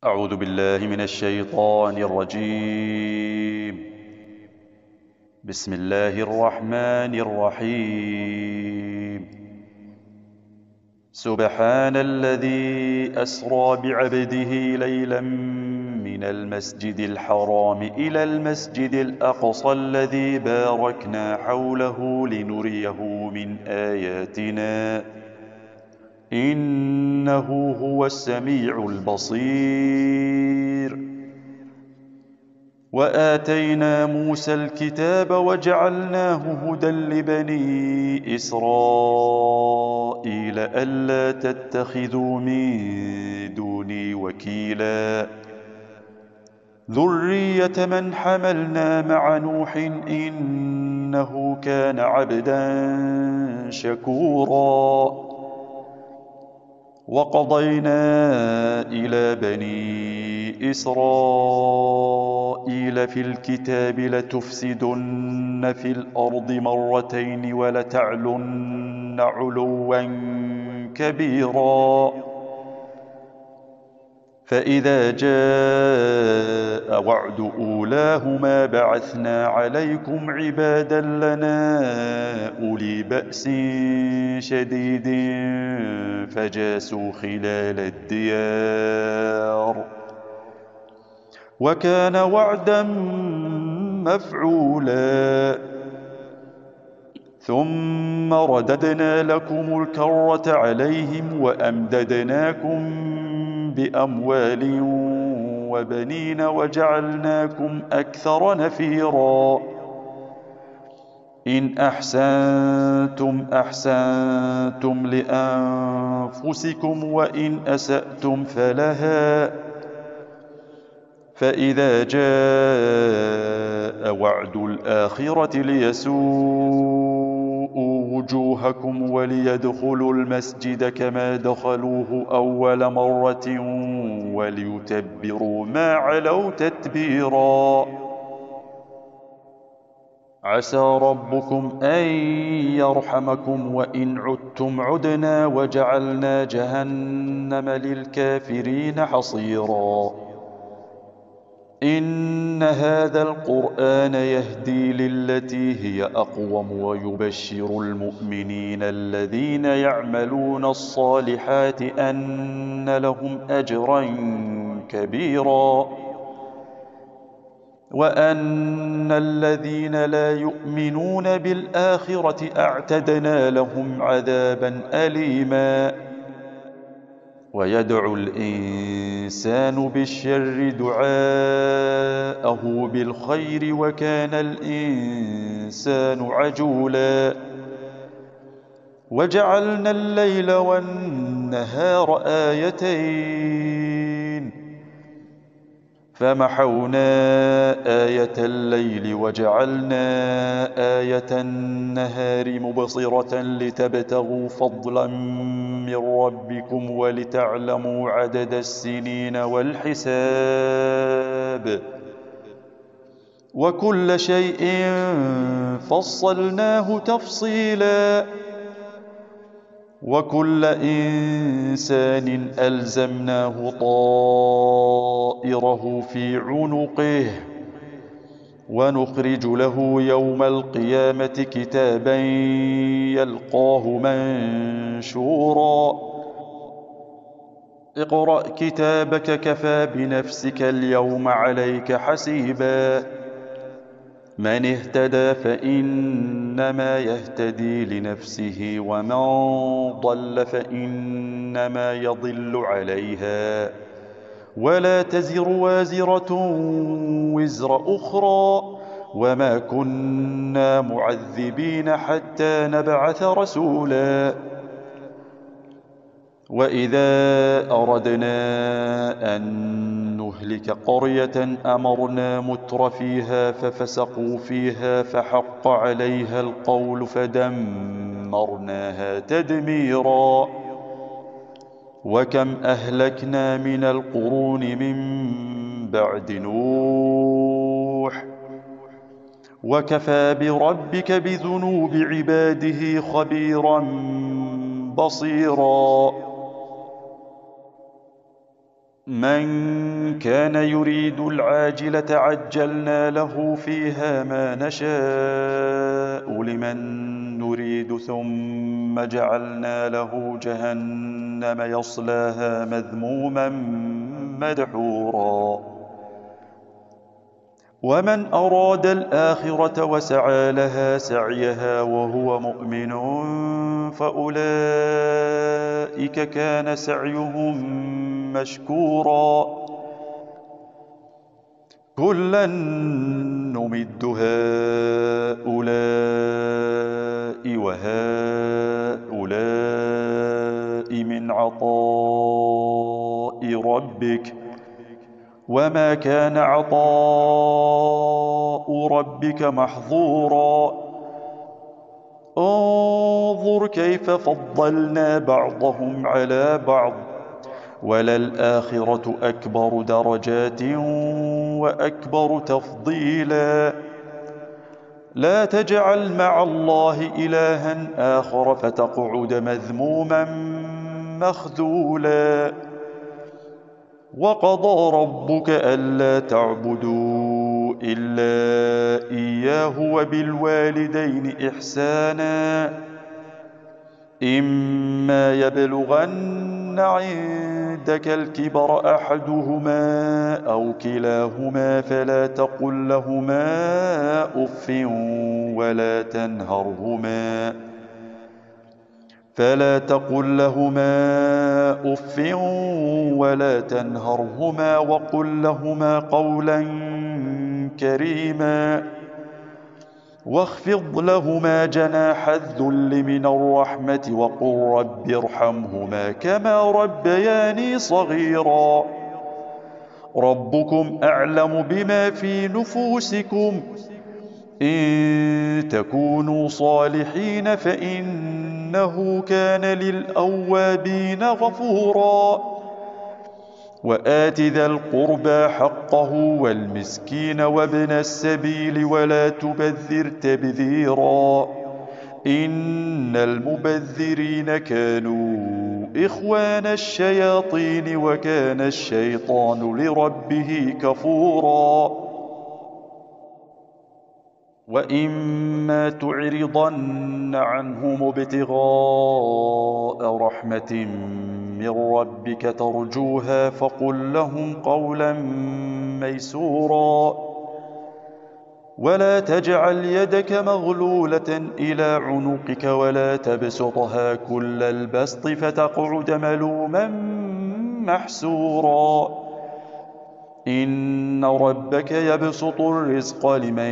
أعوذ بالله من الشيطان الرجيم. بسم الله الرحمن الرحيم. سبحان الذي أسرى بعبده ليلا من المسجد الحرام إلى المسجد الأقصى الذي باركنا حوله لنريه من آياتنا إنه هو السميع البصير. وآتينا موسى الكتاب وجعلناه هدى لبني إسرائيل ألا تتخذوا من دوني وكيلا ذرية من حملنا مع نوح إنه كان عبدا شكورا. وقضينا إلى بني إسرائيل في الكتاب لتفسدن في الأرض مرتين ولتعلن علوا كبيرا. فإذا جاء وعد أولاهما بعثنا عليكم عبادا لنا أولي بأس شديد فجاسوا خلال الديار وكان وعدا مفعولا. ثم رددنا لكم الكرة عليهم وأمددناكم بأموال وبنين وجعلناكم أكثر نفيرا. إن أحسنتم أحسنتم لأنفسكم وإن أسأتم فلها. فإذا جاء وعد الآخرة ليسوءوا وجوهكم وليدخلوا المسجد كما دخلوه أول مرة وليتبروا ما علوا تتبيرا. عسى ربكم أن يرحمكم وإن عدتم عدنا وجعلنا جهنم للكافرين حصيرا. إن هذا القرآن يهدي للتي هي أقوم ويبشر المؤمنين الذين يعملون الصالحات أن لهم أجرا كبيرا وأن الذين لا يؤمنون بالآخرة أعتدنا لهم عذابا أليما. ويدعو الإنسان بالشر دعاءه بالخير وكان الإنسان عجولا. وجعلنا الليل والنهار آيتين فمحونا آية الليل وجعلنا آية النهار مبصرة لتبتغوا فضلا من ربكم ولتعلموا عدد السنين والحساب وكل شيء فصلناه تفصيلا. وكل إنسان ألزمناه طائره في عنقه ونخرج له يوم القيامة كتابا يلقاه منشورا. اقرأ كتابك كفى بنفسك اليوم عليك حسيبا. من اهتدى فإنما يهتدي لنفسه ومن ضل فإنما يضل عليها ولا تزر وازرة وزر أخرى وما كنا معذبين حتى نبعث رسولا. وإذا أردنا أن نهلك قرية أمرنا متر فيها ففسقوا فيها فحق عليها القول فدمرناها تدميرا. وكم أهلكنا من القرون من بعد نوح وكفى بربك بذنوب عباده خبيرا بصيرا. من كان يريد العاجلة عجلنا له فيها ما نشاء لمن نريد ثم جعلنا له جهنم يصلاها مذموما مدحورا ومن أراد الآخرة وسعى لها سعيها وهو مؤمن فأولئك كان سعيهم مشكورا كلا نمد هؤلاء وهؤلاء من عطاء ربك وما كان عطاء ربك محظورا انظر كيف فضلنا بعضهم على بعض وللآخرة أكبر درجات وأكبر تفضيلا لا تجعل مع الله إلها آخر فتقعد مذموما مخذولا وقضى ربك ألا تعبدوا إلا إياه وبالوالدين إحسانا إما يبلغن عندك الكبر أحدهما أو كلاهما فلا تقل لهما أف ولا تنهرهما وقل لهما قولا كريما واخفض لهما جناح الذل من الرحمة وقل رب ارحمهما كما ربياني صغيرا ربكم أعلم بما في نفوسكم إن تكونوا صالحين فإنه كان للأوابين غفورا وآت ذا القربى حقه والمسكين وابن السبيل ولا تبذر تبذيرا إن المبذرين كانوا إخوان الشياطين وكان الشيطان لربه كفورا وإما تعرضن عنهم ابتغاء رحمة من ربك ترجوها فقل لهم قولا ميسورا ولا تجعل يدك مغلولة إلى عنقك ولا تبسطها كل البسط فتقعد ملوما محسورا إن ربك يبسط الرزق لمن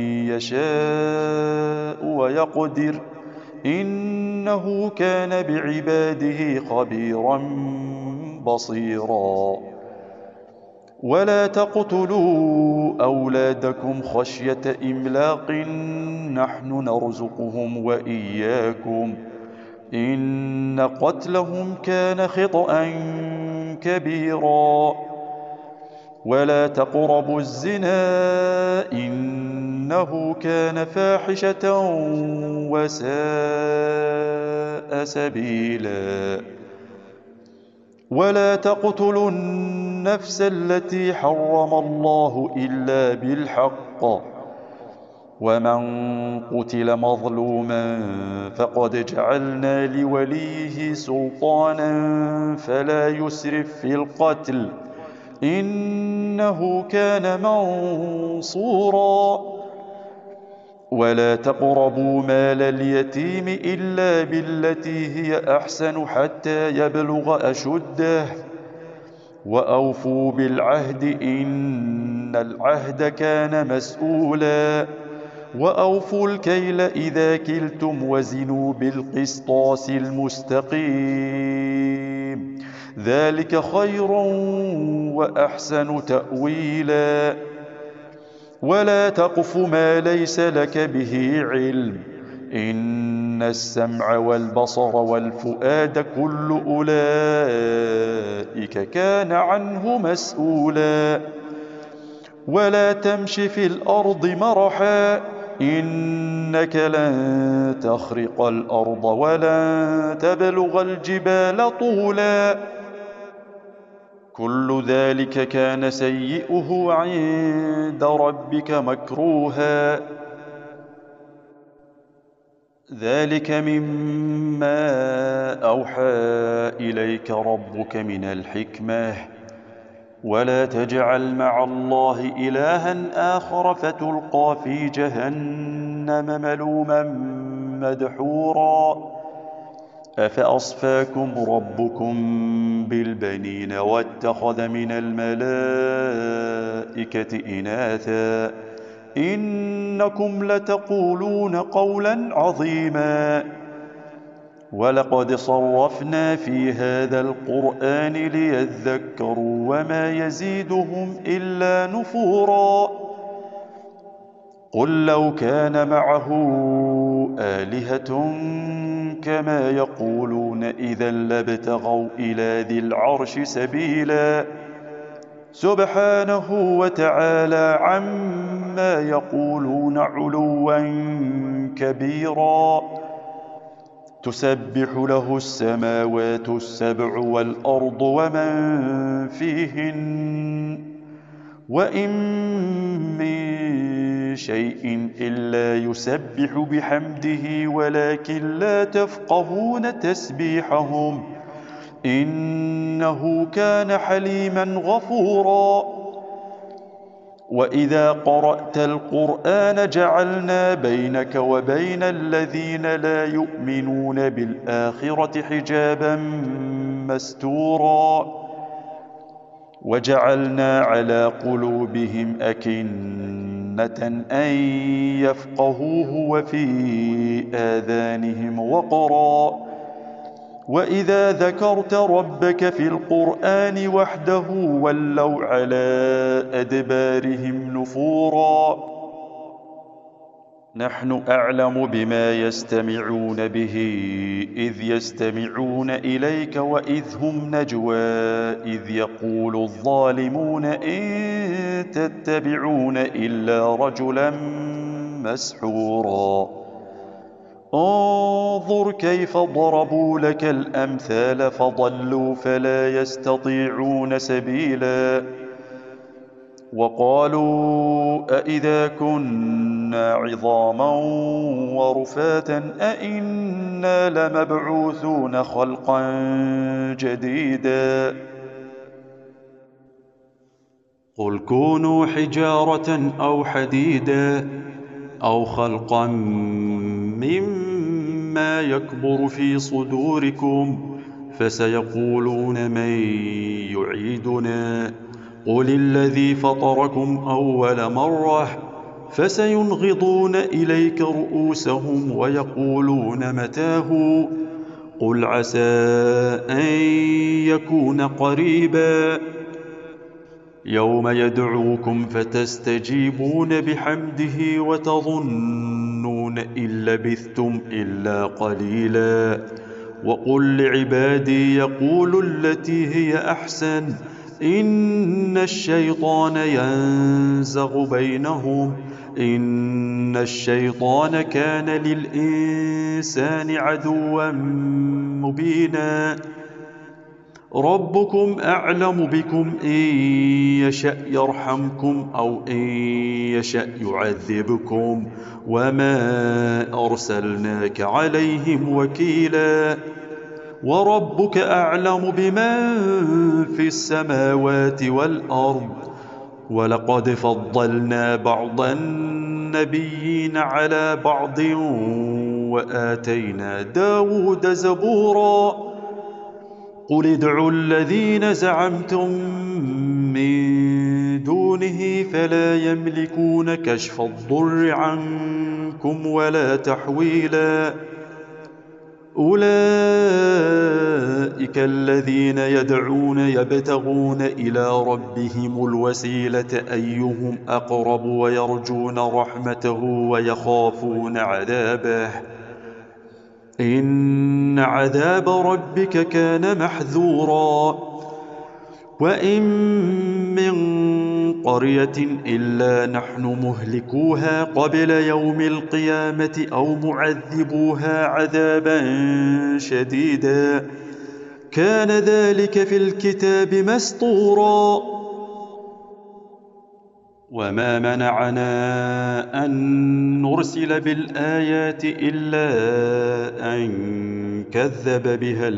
يشاء ويقدر إنه كان بعباده خبيرا بصيرا ولا تقتلوا أولادكم خشية إملاق نحن نرزقهم وإياكم إن قتلهم كان خطأ كبيرا ولا تقربوا الزنا إنه كان فاحشة وساء سبيلا ولا تقتلوا النفس التي حرم الله إلا بالحق ومن قتل مظلوما فقد جعلنا لوليه سلطانا فلا يسرف في القتل إنه كان منصورا ولا تقربوا مال اليتيم إلا بالتي هي أحسن حتى يبلغ أشده وأوفوا بالعهد إن العهد كان مسؤولا وأوفوا الكيل إذا كلتم وزنوا بالقسطاس المستقيم ذلك خير وأحسن تأويلا ولا تقف ما ليس لك به علم إن السمع والبصر والفؤاد كل أولئك كان عنه مسؤولا ولا تمش في الأرض مرحا إنك لن تخرق الأرض ولن تبلغ الجبال طولا كل ذلك كان سيئه عند ربك مكروها. ذلك مما أوحى إليك ربك من الحكمة. ولا تجعل مع الله إلها آخر فتلقى في جهنم ملوما مدحورا. أفأصفاكم ربكم بالبنين واتخذ من الملائكة إناثا إنكم لتقولون قولا عظيما. ولقد صرفنا في هذا القرآن ليذكروا وما يزيدهم إلا نفورا. قل لو كان معه آلهة كما يقولون إذا لابتغوا إلى ذي العرش سبيلا. سبحانه وتعالى عما يقولون علوا كبيرا. تسبح له السماوات السبع والأرض ومن فيهن وإن من شيء إلا يسبح بحمده ولكن لا تفقهون تسبيحهم إنه كان حليما غفورا. وإذا قرأت القرآن جعلنا بينك وبين الذين لا يؤمنون بالآخرة حجابا مستورا. وجعلنا على قلوبهم أكنة أن يفقهوه وفي آذانهم وقرا. وإذا ذكرت ربك في القرآن وحده ولوا على أدبارهم نفورا. نحن أعلم بما يستمعون به إذ يستمعون إليك وإذ هم نجوى إذ يقول الظالمون إن تتبعون إلا رجلا مسحورا. انظر كيف ضربوا لك الأمثال فضلوا فلا يستطيعون سبيلا. وقالوا أإذا كنا عظاما ورفاتا أإنا لمبعوثون خلقا جديدا. قل كونوا حجارة أو حديدا أو خلقا مما يكبر في صدوركم فسيقولون من يعيدنا قل الذي فطركم أول مرة فسينغضون إليك رؤوسهم ويقولون متاه قل عسى أن يكون قريبا. يوم يدعوكم فتستجيبون بحمده وتظنون إن لبثتم إلا قليلا. وقل لعبادي يقولوا التي هي أحسن إن الشيطان ينزغ بينهم إن الشيطان كان للإنسان عدوا مبينا. ربكم أعلم بكم إن يشأ يرحمكم أو إن يشأ يعذبكم وما أرسلناك عليهم وكيلا. وربك أعلم بمن في السماوات والأرض ولقد فضلنا بعض النبيين على بعض وآتينا داود زبورا. قل ادعوا الذين زعمتم من دونه فلا يملكون كشف الضر عنكم ولا تحويلا. أولئك الذين يدعون يبتغون إلى ربهم الوسيلة أيهم أقرب ويرجون رحمته ويخافون عذابه إن عذاب ربك كان محذورا. وإن من قرية إلا نحن مهلكوها قبل يوم القيامة أو معذبوها عذابا شديدا كان ذلك في الكتاب مسطورا. وما منعنا أن نرسل بالآيات إلا أن كذب بها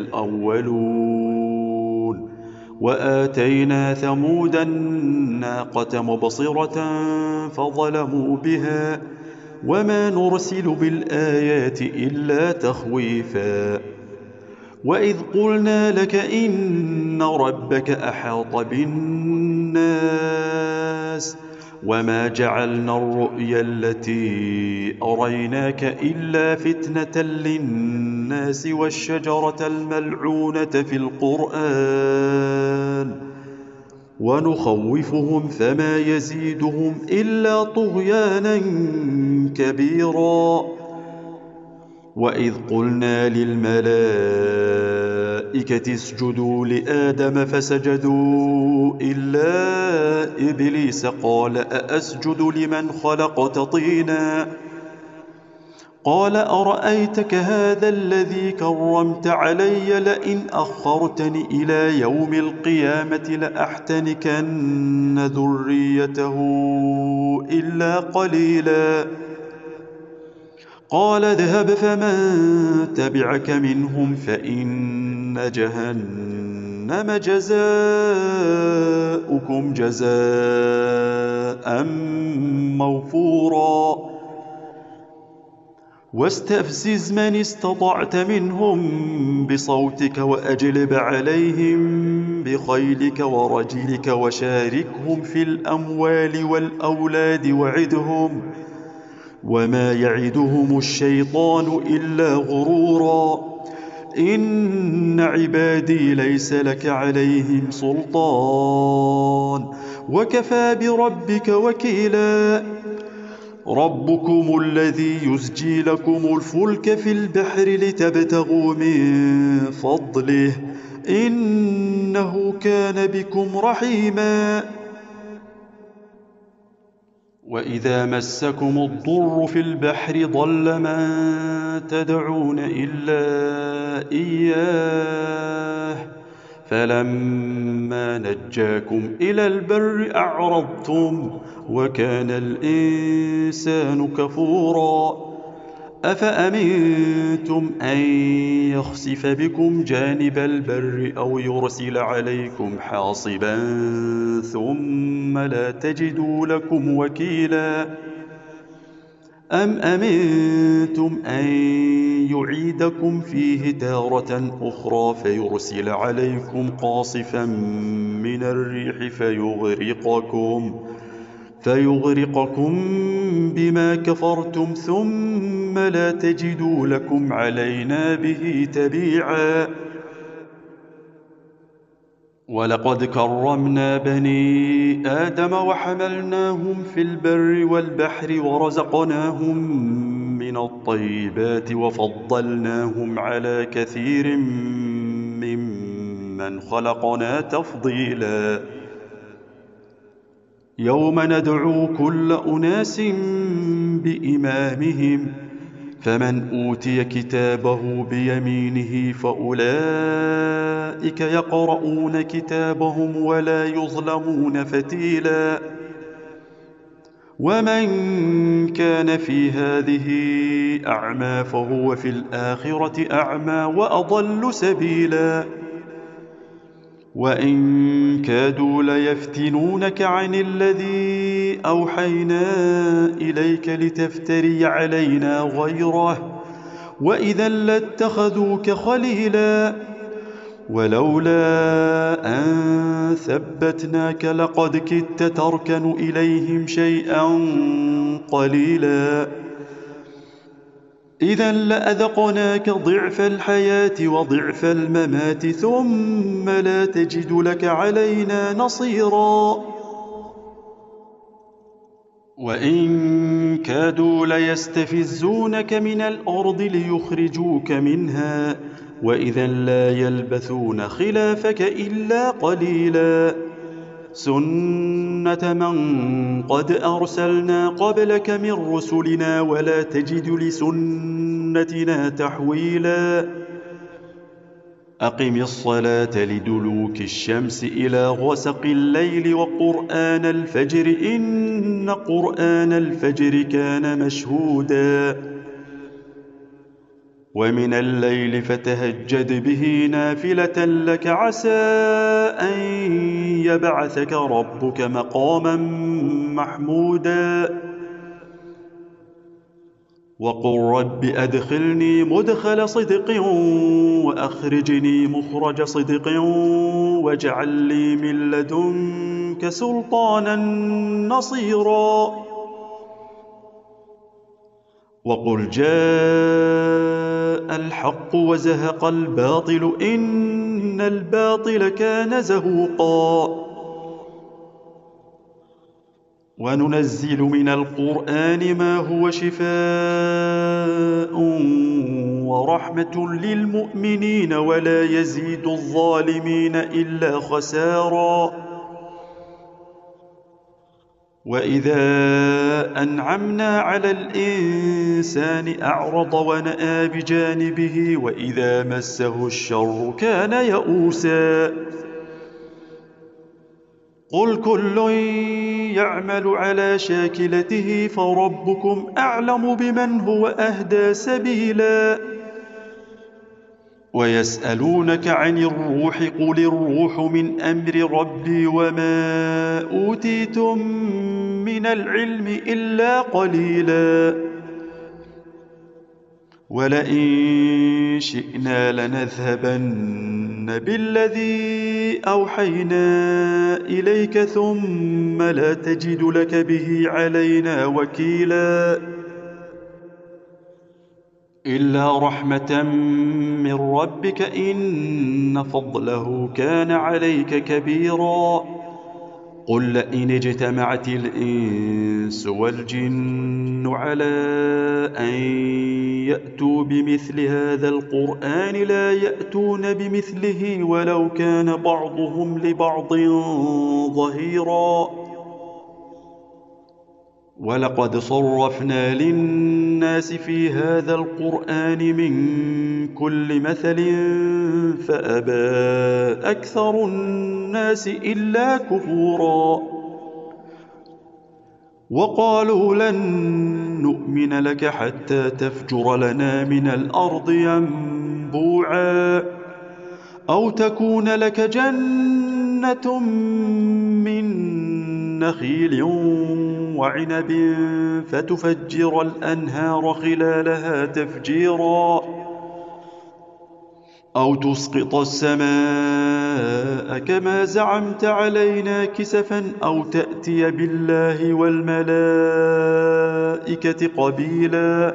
الأولون وآتينا ثمود الناقة مبصرة فظلموا بها وما نرسل بالآيات إلا تخويفا. وإذ قلنا لك إن ربك أحاط بالناس وما جعلنا الرؤيا التي أريناك إلا فتنة للناس والشجرة الملعونة في القرآن ونخوفهم فما يزيدهم إلا طغيانا كبيرا. وإذ قلنا للملائكة اسجدوا لآدم فسجدوا إلا إبليس قال أأسجد لمن خلقت طينا قال أرأيتك هذا الذي كرمت علي لئن أخرتني إلى يوم القيامة لأحتنكن ذريته إلا قليلا. قال اذهب فمن تبعك منهم فإن جهنم جزاؤكم جزاء موفورا. واستفزز من استطعت منهم بصوتك وأجلب عليهم بخيلك ورجلك وشاركهم في الأموال والأولاد وعدهم وما يعدهم الشيطان إلا غرورا. إن عبادي ليس لك عليهم سلطان وكفى بربك وكيلا. ربكم الذي يزجي لكم الفلك في البحر لتبتغوا من فضله إنه كان بكم رحيما. وإذا مسكم الضر في البحر ضل من تدعون إلا إياه فلما نجاكم إلى البر أعرضتم وكان الإنسان كفورا. أفأمنتم أن يخسف بكم جانب البر أو يرسل عليكم حاصبا ثم لا تجدوا لكم وكيلا. أم أمنتم أن يعيدكم فيه تارة أخرى فيرسل عليكم قاصفا من الريح فيغرقكم بما كفرتم ثم لا تجدوا لكم علينا به تبيعا. ولقد كرمنا بني آدم وحملناهم في البر والبحر ورزقناهم من الطيبات وفضلناهم على كثير ممن خلقنا تفضيلا. يوم ندعو كل أناس بإمامهم فمن أوتي كتابه بيمينه فأولئك يقرؤون كتابهم ولا يظلمون فتيلا. ومن كان في هذه أعمى فهو في الآخرة أعمى وأضل سبيلا. وإن كادوا ليفتنونك عن الذي أوحينا إليك لتفتري علينا غيره وإذا لاتخذوك خليلا. ولولا أن ثبتناك لقد كدت تركن إليهم شيئا قليلا. إذا لأذقناك ضعف الحياة وضعف الممات ثم لا تجد لك علينا نصيرا. وإن كادوا ليستفزونك من الأرض ليخرجوك منها وإذا لا يلبثون خلافك إلا قليلا. سنة من قد أرسلنا قبلك من رسلنا ولا تجد لسنتنا تحويلا. أقم الصلاة لدلوك الشمس إلى غسق الليل وقرآن الفجر إن قرآن الفجر كان مشهودا ومن الليل فتهجد به نافلة لك عسى أن يبعثك ربك مقاما محمودا وقل رب أدخلني مدخل صدق وأخرجني مخرج صدق واجعل لي من لدنك سلطانا نصيرا وقل جاء الحق وزهق الباطل إن الباطل كان زهوقا وننزل من القرآن ما هو شفاء ورحمة للمؤمنين ولا يزيد الظالمين إلا خسارا وإذا أنعمنا على الإنسان أعرض ونأى بجانبه وإذا مسه الشر كان يئوسا قل كل يعمل على شاكلته فربكم أعلم بمن هو أهدى سبيلا ويسألونك عن الروح قل الروح من أمر ربي وما أوتيتم من العلم إلا قليلا ولئن شئنا لنذهبن بالذي أوحينا إليك ثم لا تجد لك به علينا وكيلا إلا رحمة من ربك إن فضله كان عليك كبيرا قل لئن اجتمعت الإنس والجن على أن يأتوا بمثل هذا القرآن لا يأتون بمثله ولو كان بعضهم لبعض ظهيرا ولقد صرفنا للناس في هذا القرآن من كل مثل فأبى أكثر الناس إلا كفورا وقالوا لن نؤمن لك حتى تفجر لنا من الأرض ينبوعا أو تكون لك جنة من نخيل وعنب فتفجر الأنهار خلالها تفجيرا أو تسقط السماء كما زعمت علينا كسفا أو تأتي بالله والملائكة قبيلا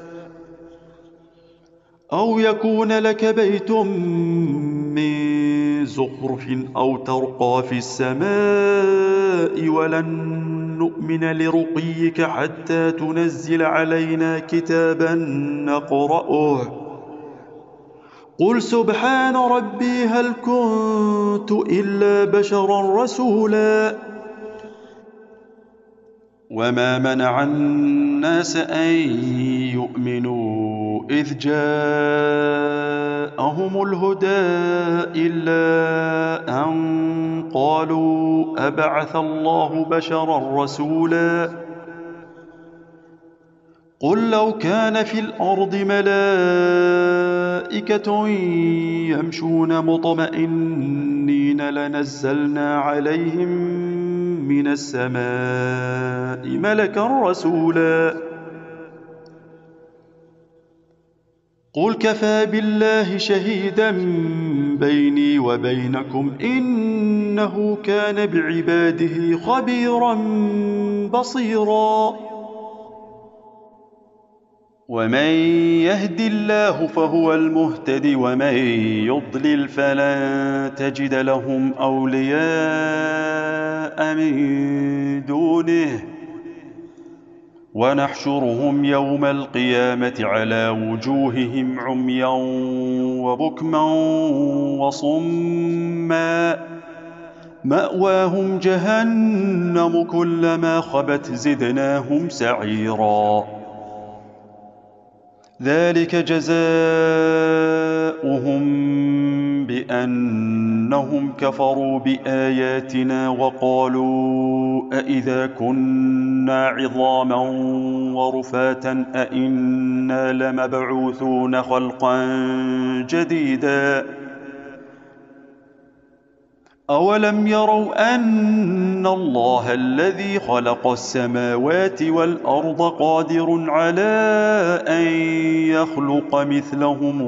أو يكون لك بيت من زخرف أو ترقى في السماء ولن نؤمن لرقيك حتى تنزل علينا كتابا نقرأه قل سبحان ربي هل كنت إلا بشرا رسولا وما منع الناس أن يؤمنوا إذ جاءهم الهدى إلا أن قالوا أبعث الله بشرا رسولا قل لو كان في الأرض ملائكة يمشون مطمئنين لنزلنا عليهم من السماء ملكا رسولا قل كفى بالله شهيدا بيني وبينكم إنه كان بعباده خبيرا بصيرا ومن يهد الله فهو المهتد ومن يضلل فلن تجد لهم أولياء من دونه ونحشرهم يوم القيامة على وجوههم عميا وبكما وصما مأواهم جهنم كلما خبت زدناهم سعيرا ذلك جزاؤهم بأنهم كفروا بآياتنا وقالوا أإذا كنا عظاما ورفاتا أإنا لمبعوثون خلقا جديدا أولم يروا أن الله الذي خلق السماوات والأرض قادر على أن يخلق مثلهم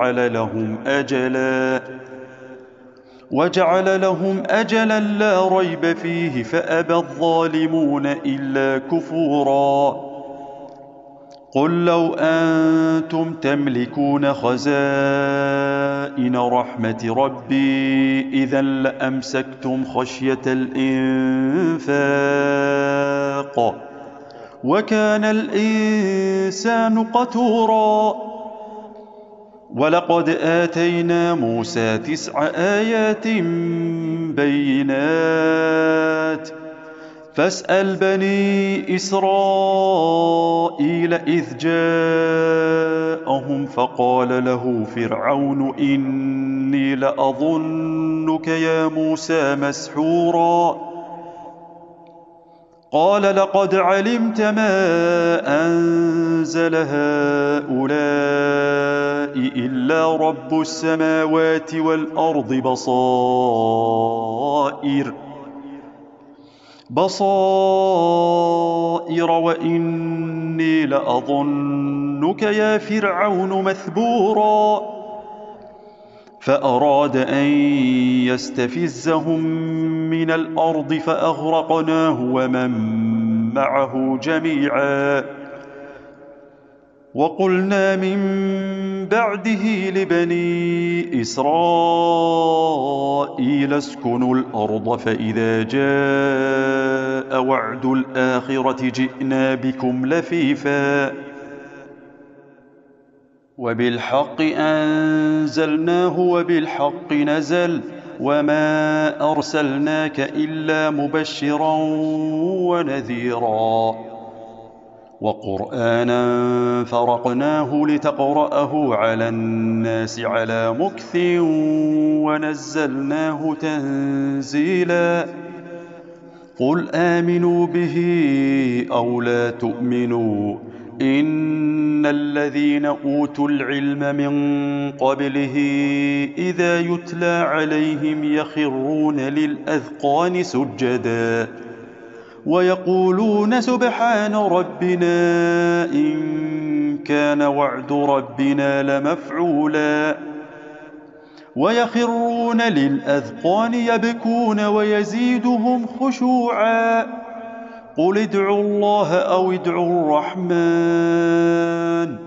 وجعل لهم أجلا لا ريب فيه فأبى الظالمون إلا كفورا قل لو أنتم تملكون خزائن رحمة ربي إذا لأمسكتم خشية الإنفاق وكان الإنسان قتورا ولقد آتينا موسى 9 آيات بينات فاسأل بني إسرائيل إذ جاءهم فقال له فرعون إني لأظنك يا موسى مسحورا قال لقد علمت ما أنزل هؤلاء إلا رب السماوات والأرض بصائر وإني لأظنك يا فرعون مثبورا فأراد أن يستفزهم من الأرض فأغرقناه ومن معه جميعا وقلنا من بعده لبني إسرائيل اسكنوا الأرض فإذا جاء وعد الآخرة جئنا بكم لفيفا وبالحق أنزلناه وبالحق نزل وما أرسلناك إلا مبشرا ونذيرا وقرآنا فرقناه لتقرأه على الناس على مكث ونزلناه تنزيلا قل آمنوا به أو لا تؤمنوا إن الذين أوتوا العلم من قبله إذا يتلى عليهم يخرون للأذقان سجدا ويقولون سبحان ربنا إن كان وعد ربنا لمفعولا ويخرون للأذقان يبكون ويزيدهم خشوعا قل ادعوا الله أو ادعوا الرحمن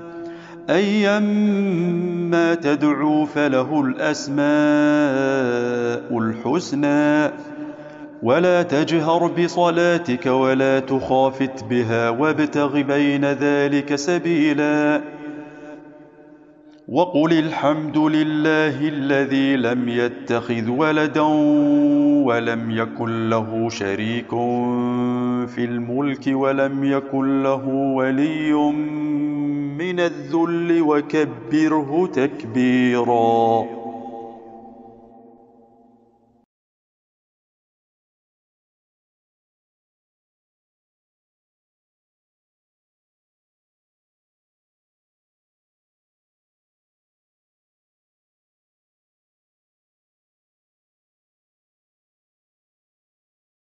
أيما تدعوا فله الأسماء الحسنى ولا تجهر بصلاتك ولا تخافت بها وابتغ بين ذلك سبيلا وقل الحمد لله الذي لم يتخذ ولدا ولم يكن له شريك في الملك ولم يكن له ولي من الذل وكبره تكبيرا.